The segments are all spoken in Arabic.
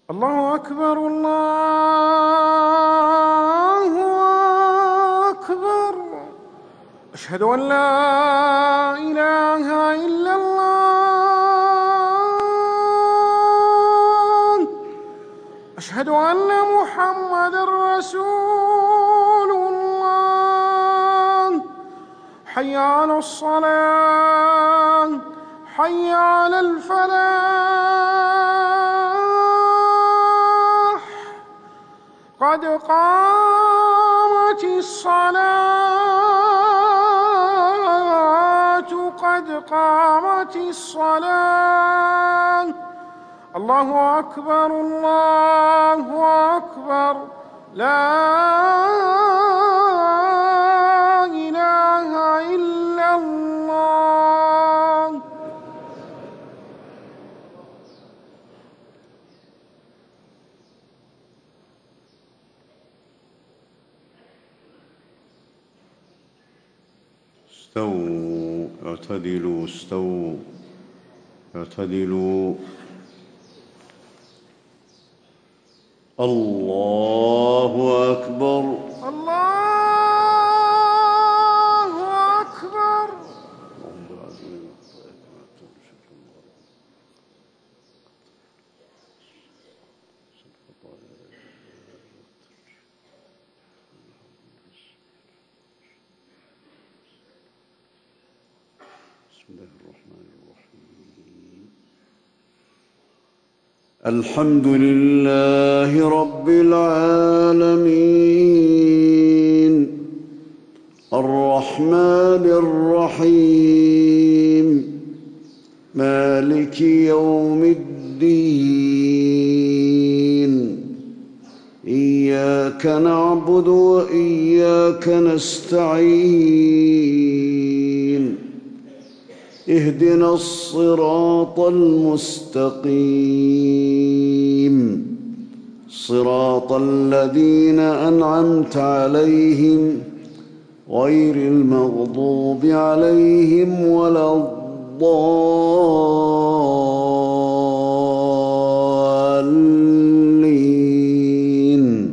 الله أكبر الله أكبر. أشهد أن لا إله إلا الله. أشهد أن محمدًا رسول الله. حي على الصلاة، حي على الفلاح، قد قامت الصلاة، قد قامت الصلاة. الله أكبر الله أكبر. لا إله إلا الله. استووا، اعتدلوا، استووا، اعتدلوا. الله أكبر الله أكبر. بسم الله الرحمن الرحيم. الحمد لله رب العالمين، الرحمن الرحيم، مالك يوم الدين. إياك نعبد وإياك نستعين. اهدنا الصراط المستقيم، صراط الذين أنعمت عليهم غير المغضوب عليهم ولا الضالين.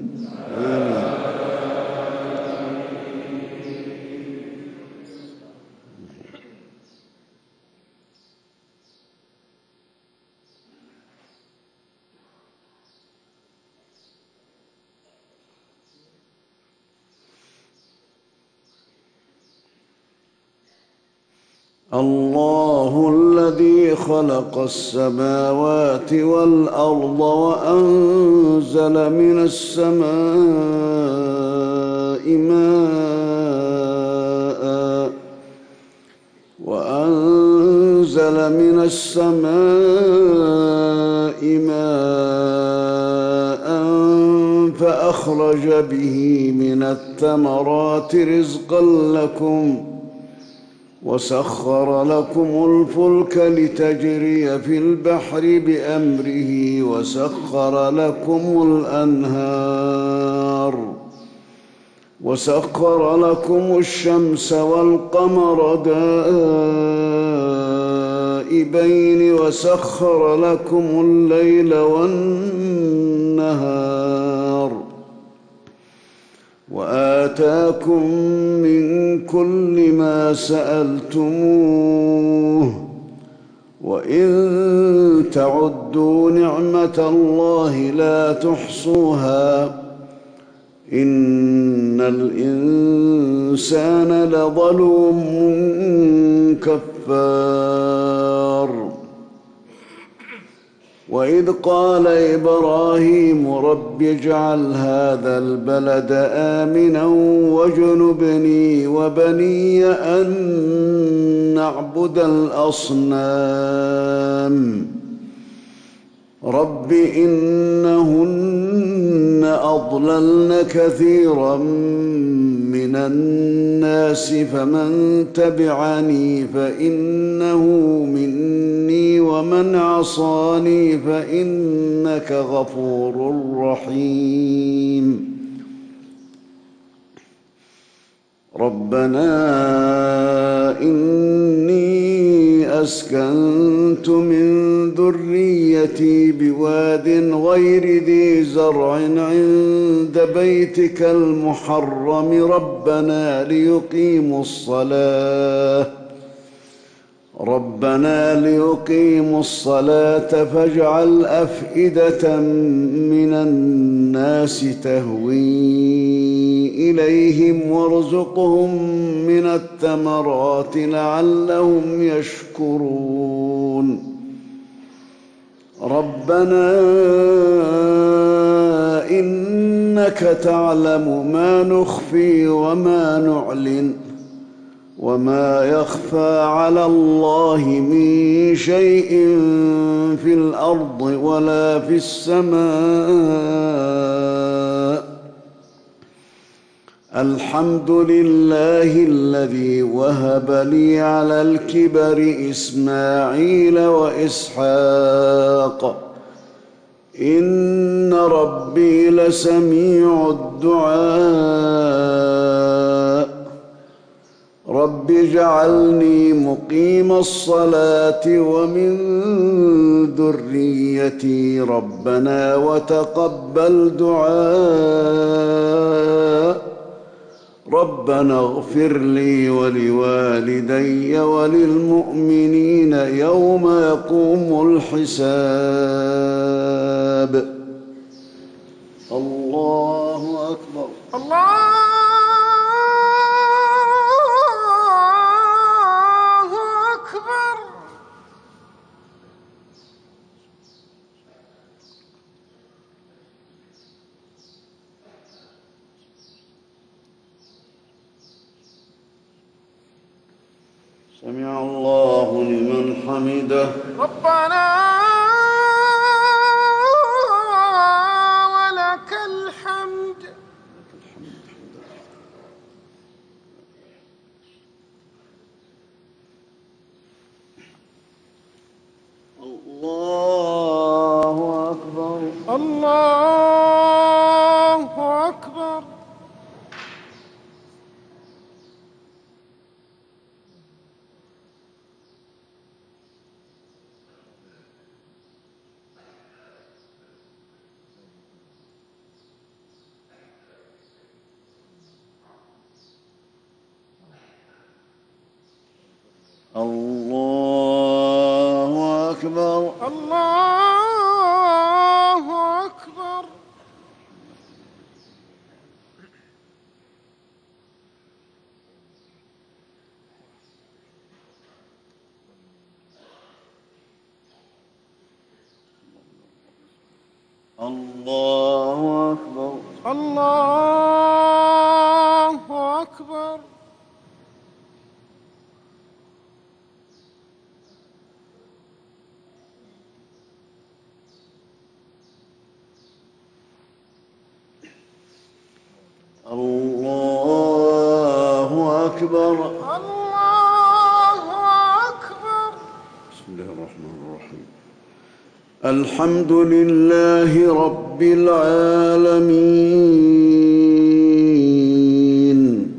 الله الذي خلق السماوات والأرض وأنزل من السماء ماء فأخرج به من الثمرات رزقا لكم، وسخر لكم الفلك لتجري في البحر بأمره، وسخر لكم الشمس والقمر دائبين، وسخر لكم الليل والنهار، وآتاكم من كل ما سألتموه، وإن تعدوا نعمة الله لا تحصوها، إن الإنسان لظلوم كفار. وإذ قال إبراهيم رب اجعل هذا البلد آمنا واجنبني وبني أن نعبد الأصنام. رب إنهن أضللن كثيرا من الناس، فمن تبعني فإنه مني، ومن عصاني فإنك غفور رحيم. ربنا إني أسكنت من ذريتي ذريتي بواد غير ذي زرع عند بيتك المحرم ربنا ليقيموا الصلاة فاجعل أفئدة من الناس تهوي إليهم وارزقهم من الثمرات لعلهم يشكرون ربنا إنك تعلم ما نخفي وما نعلن وما يخفى على الله من شيء في الأرض ولا في السماء الحمد لله الذي وهب لي على الكبر إسماعيل وإسحاق إن ربي لسميع الدعاء رب اجعلني مقيم الصلاة ومن ذريتي ربنا وتقبل دعاء ربنا اغفر لي ولوالدي وللمؤمنين يوم يقوم الحساب الله أكبر الله أكبر. سمع الله لمن حمده ربنا ولك الحمد. الله أكبر الله أكبر. الله أكبر الله أكبر. الله أكبر الله أكبر. الله أكبر الله أكبر. بسم الله الرحمن الرحيم الحمد لله رب العالمين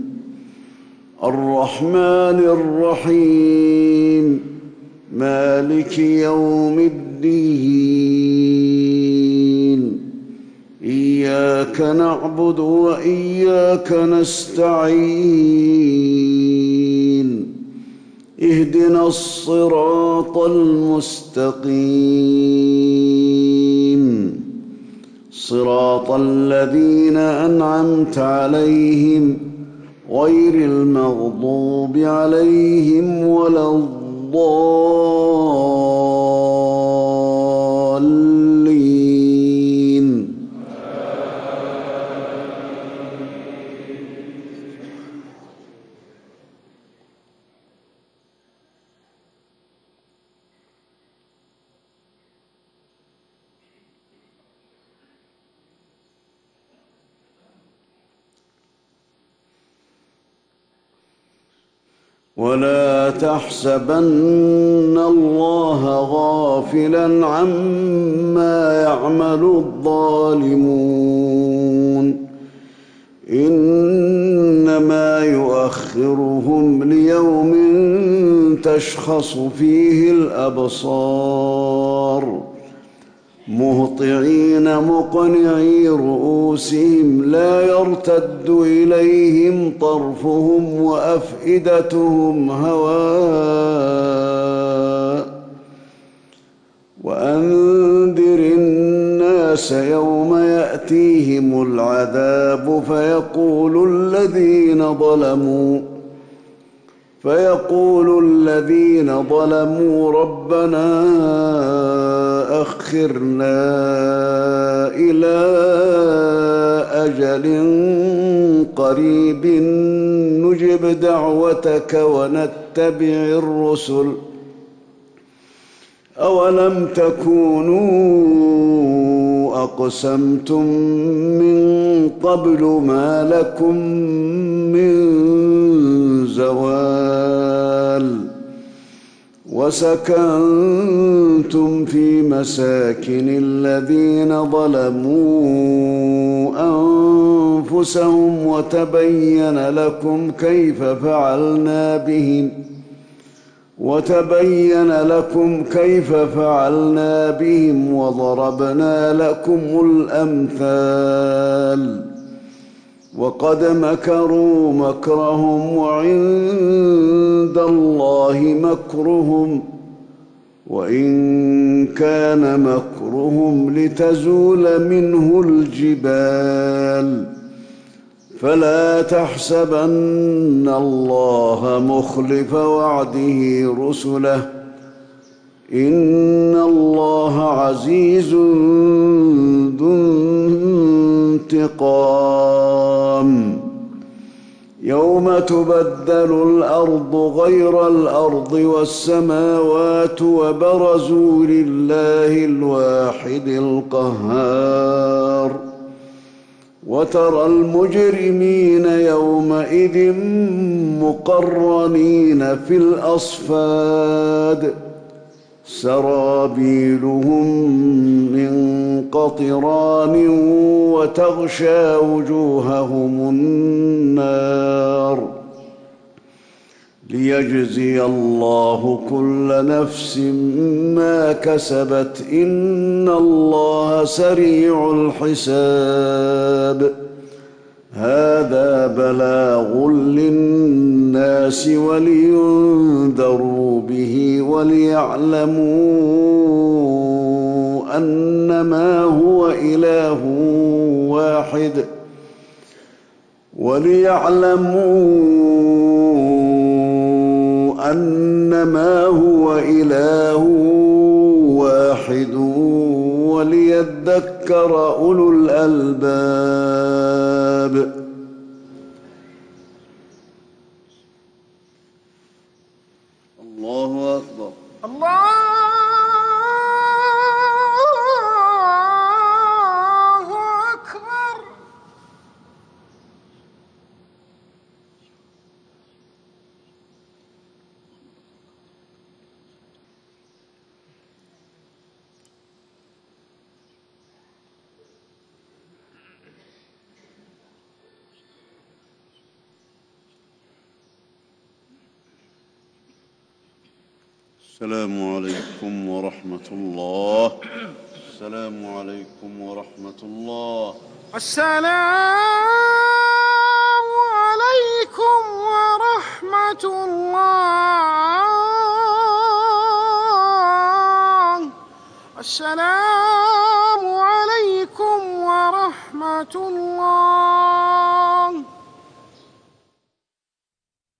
الرحمن الرحيم مالك يوم الدين إياك نعبد وإياك نستعين اهدنا الصراط المستقيم صراط الذين أنعمت عليهم غير المغضوب عليهم ولا الضالين ولا تحسبن الله غافلا عما يعمل الظالمون إنما يؤخرهم ليوم تشخص فيه الأبصار مهطعين مقنعي رؤوسهم لا يرتد إليهم طرفهم وأفئدتهم هواء وأنذر الناس يوم يأتيهم العذاب فيقول الذين ظلموا ربنا أخرنا إلى أجل قريب نجب دعوتك ونتبع الرسل أولم تكونوا أقسمتم من قبل ما لكم من زوال وسكنتم في مساكن الذين ظلموا أنفسهم وتبين لكم كيف فعلنا بهم وضربنا لكم الأمثال وقد مكروا مكرهم وعند الله مكرهم وإن كان مكرهم لتزول منه الجبال فلا تحسبن الله مخلف وعده رسله إن الله عزيز ذو انتقام يوم تبدل الأرض غير الأرض والسماوات وبرزوا لله الواحد القهار وترى المجرمين يومئذ مقرنين في الأصفاد سرابيلهم من قطران وتغشى وجوههم النار ليجزي الله كل نفس ما كسبت إن الله سريع الحساب هذا بلاغ للناس ولينذروا به وليعلموا أنما هو إله واحد وليذكر أولو الألباب الله أكبر الله أكبر. السلام عليكم ورحمة الله. السلام عليكم ورحمة الله. السلام عليكم ورحمة الله. السلام عليكم ورحمة الله.